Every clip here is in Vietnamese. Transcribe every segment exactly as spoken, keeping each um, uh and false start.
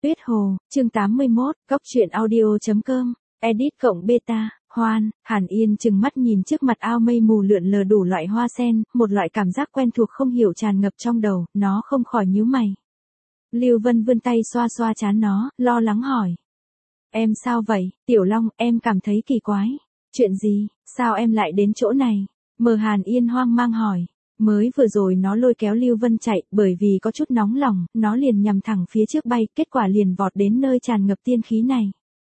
Tuyết Hồ, chương tám mươi mốt, Cóc truyện audio chấm com, edit cộng beta, Hoan, Hàn Yên trừng mắt nhìn trước mặt ao mây mù lượn lờ đủ loại hoa sen, một loại cảm giác quen thuộc không hiểu tràn ngập trong đầu, nó không khỏi nhíu mày. Lưu Vân vươn tay xoa xoa trán nó, lo lắng hỏi. Em sao vậy, Tiểu Long, em cảm thấy kỳ quái. Chuyện gì, sao em lại đến chỗ này? Mờ Hàn Yên hoang mang hỏi. Mới vừa rồi nó lôi kéo Lưu Vân chạy, bởi vì có chút nóng lòng, nó liền nhằm thẳng phía trước bay, kết quả liền vọt đến nơi tràn ngập tiên khí này.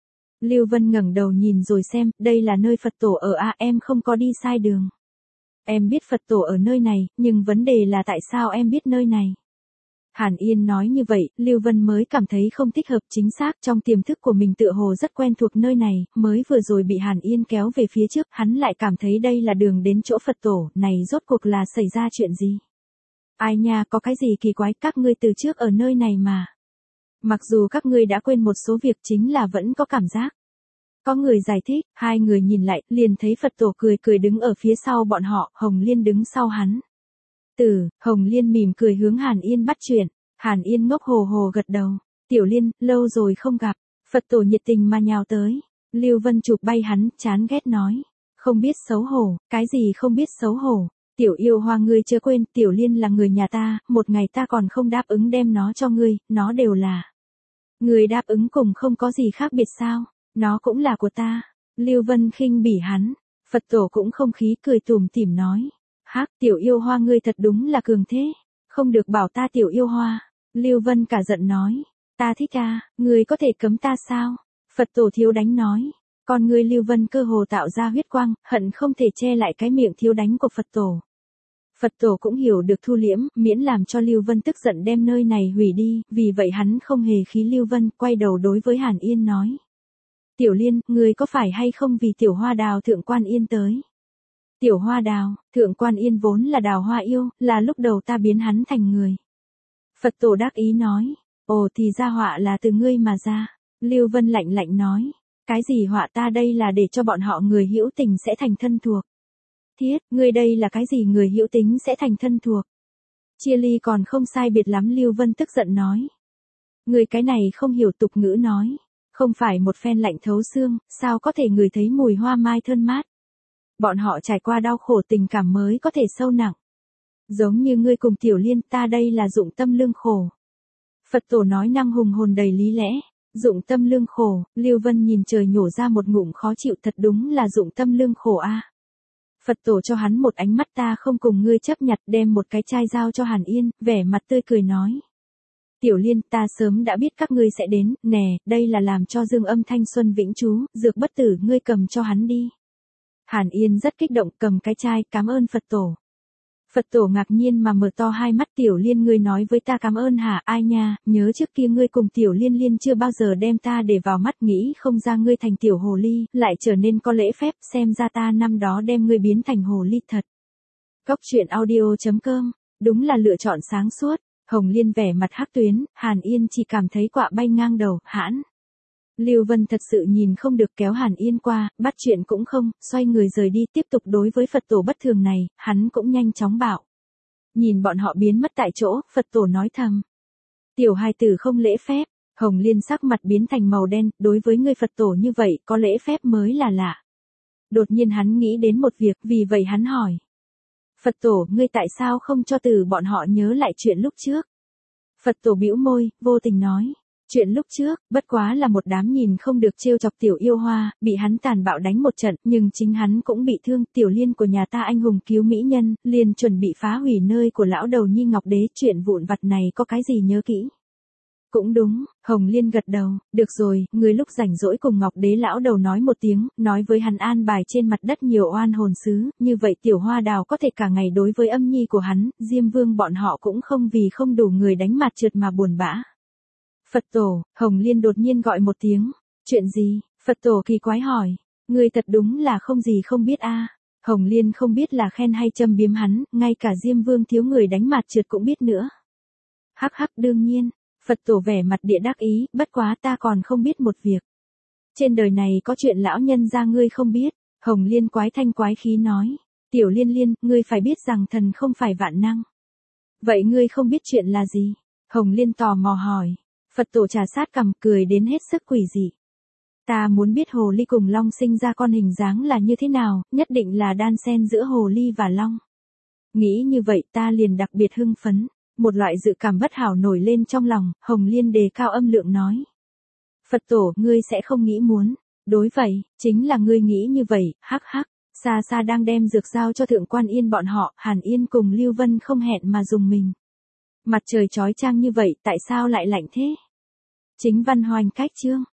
Lưu Vân ngẩng đầu nhìn rồi xem, đây là nơi Phật tổ ở à, em không có đi sai đường. Em biết Phật tổ ở nơi này, nhưng vấn đề là tại sao em biết nơi này? Hàn Yên nói như vậy, Lưu Vân mới cảm thấy không thích hợp, chính xác trong tiềm thức của mình tựa hồ rất quen thuộc nơi này, mới vừa rồi bị Hàn Yên kéo về phía trước, hắn lại cảm thấy đây là đường đến chỗ Phật tổ, này rốt cuộc là xảy ra chuyện gì? Ai nha, có cái gì kỳ quái, các ngươi từ trước ở nơi này mà. Mặc dù các ngươi đã quên một số việc chính là vẫn có cảm giác. Có người giải thích, hai người nhìn lại, liền thấy Phật tổ cười cười đứng ở phía sau bọn họ, Hồng Liên đứng sau hắn. Từ, Hồng Liên mỉm cười hướng Hàn Yên bắt chuyện, Hàn Yên ngốc hồ hồ gật đầu, Tiểu Liên, lâu rồi không gặp, Phật tổ nhiệt tình mà nhào tới, Lưu Vân chụp bay hắn, chán ghét nói, không biết xấu hổ, cái gì không biết xấu hổ, Tiểu Yêu Hoa ngươi chưa quên, Tiểu Liên là người nhà ta, một ngày ta còn không đáp ứng đem nó cho ngươi, nó đều là. Người đáp ứng cùng không có gì khác biệt sao, nó cũng là của ta, Lưu Vân khinh bỉ hắn, Phật tổ cũng không khí cười tủm tỉm nói. Hắc, Tiểu Yêu Hoa ngươi thật đúng là cường thế, không được bảo ta Tiểu Yêu Hoa, Lưu Vân cả giận nói, ta thích ta, ngươi có thể cấm ta sao? Phật tổ thiếu đánh nói, còn ngươi Lưu Vân cơ hồ tạo ra huyết quang, hận không thể che lại cái miệng thiếu đánh của Phật tổ. Phật tổ cũng hiểu được thu liễm, miễn làm cho Lưu Vân tức giận đem nơi này hủy đi, vì vậy hắn không hề khí Lưu Vân, quay đầu đối với Hàn Yên nói. Tiểu Liên, ngươi có phải hay không vì Tiểu Hoa Đào Thượng Quan Yên tới? Tiểu Hoa Đào, Thượng Quan Yên vốn là đào hoa yêu, là lúc đầu ta biến hắn thành người. Phật tổ đắc ý nói, ồ thì ra họa là từ ngươi mà ra. Lưu Vân lạnh lạnh nói, cái gì họa ta đây là để cho bọn họ người hữu tình sẽ thành thân thuộc. Thiết, ngươi đây là cái gì người hữu tính sẽ thành thân thuộc. Chia ly còn không sai biệt lắm Lưu Vân tức giận nói. Ngươi cái này không hiểu tục ngữ nói, không phải một phen lạnh thấu xương, sao có thể ngửi thấy mùi hoa mai thơm mát. Bọn họ trải qua đau khổ tình cảm mới có thể sâu nặng. Giống như ngươi cùng Tiểu Liên, ta đây là dụng tâm lương khổ. Phật tổ nói năng hùng hồn đầy lý lẽ, dụng tâm lương khổ, Lưu Vân nhìn trời nhổ ra một ngụm khó chịu, thật đúng là dụng tâm lương khổ a. Phật tổ cho hắn một ánh mắt, ta không cùng ngươi chấp nhặt, đem một cái chai giao cho Hàn Yên, vẻ mặt tươi cười nói. Tiểu Liên, ta sớm đã biết các ngươi sẽ đến, nè, đây là làm cho dương âm thanh xuân vĩnh trú, dược bất tử, ngươi cầm cho hắn đi. Hàn Yên rất kích động, cầm cái chai, cảm ơn Phật tổ. Phật tổ ngạc nhiên mà mở to hai mắt, Tiểu Liên ngươi nói với ta cảm ơn hả? Ai nha, nhớ trước kia ngươi cùng Tiểu Liên Liên chưa bao giờ đem ta để vào mắt, nghĩ không ra ngươi thành tiểu hồ ly, lại trở nên có lễ phép, xem ra ta năm đó đem ngươi biến thành hồ ly thật. Cóc truyện audio chấm com, đúng là lựa chọn sáng suốt. Hồng Liên vẻ mặt hắc tuyến, Hàn Yên chỉ cảm thấy quạ bay ngang đầu, hãn. Lưu Vân thật sự nhìn không được, kéo Hàn Yên qua, bắt chuyện cũng không, xoay người rời đi, tiếp tục đối với Phật tổ bất thường này, hắn cũng nhanh chóng bảo. Nhìn bọn họ biến mất tại chỗ, Phật tổ nói thầm. Tiểu hài tử không lễ phép, Hồng Liên sắc mặt biến thành màu đen, đối với người Phật tổ như vậy, có lễ phép mới là lạ. Đột nhiên hắn nghĩ đến một việc, vì vậy hắn hỏi. Phật tổ, ngươi tại sao không cho từ bọn họ nhớ lại chuyện lúc trước? Phật tổ bĩu môi, vô tình nói. Chuyện lúc trước, bất quá là một đám nhìn không được trêu chọc Tiểu Yêu Hoa, bị hắn tàn bạo đánh một trận, nhưng chính hắn cũng bị thương, Tiểu Liên của nhà ta anh hùng cứu mỹ nhân, liền chuẩn bị phá hủy nơi của lão đầu Nhi Ngọc Đế, chuyện vụn vặt này có cái gì nhớ kỹ. Cũng đúng, Hồng Liên gật đầu, được rồi, người lúc rảnh rỗi cùng Ngọc Đế lão đầu nói một tiếng, nói với hắn an bài trên mặt đất nhiều oan hồn sứ, như vậy Tiểu Hoa Đào có thể cả ngày đối với âm nhi của hắn, Diêm Vương bọn họ cũng không vì không đủ người đánh mặt trượt mà buồn bã. Phật tổ, Hồng Liên đột nhiên gọi một tiếng, chuyện gì? Phật tổ kỳ quái hỏi, ngươi thật đúng là không gì không biết a. Hồng Liên không biết là khen hay châm biếm hắn, ngay cả Diêm Vương thiếu người đánh mặt trượt cũng biết nữa. Hắc hắc, đương nhiên, Phật tổ vẻ mặt địa đắc ý, bất quá ta còn không biết một việc. Trên đời này có chuyện lão nhân gia ngươi không biết, Hồng Liên quái thanh quái khí nói, Tiểu Liên Liên, ngươi phải biết rằng thần không phải vạn năng. Vậy ngươi không biết chuyện là gì? Hồng Liên tò mò hỏi. Phật tổ trà sát cằm cười đến hết sức quỷ dị. Ta muốn biết hồ ly cùng long sinh ra con hình dáng là như thế nào, nhất định là đan xen giữa hồ ly và long. Nghĩ như vậy ta liền đặc biệt hưng phấn, một loại dự cảm bất hảo nổi lên trong lòng, Hồng Liên đề cao âm lượng nói. Phật tổ, ngươi sẽ không nghĩ muốn. Đối vậy, chính là ngươi nghĩ như vậy, hắc hắc. Xa xa đang đem dược giao cho Thượng Quan Yên bọn họ, Hàn Yên cùng Lưu Vân không hẹn mà dùng mình. Mặt trời chói chang như vậy, tại sao lại lạnh thế? Chính văn hoành cách chương.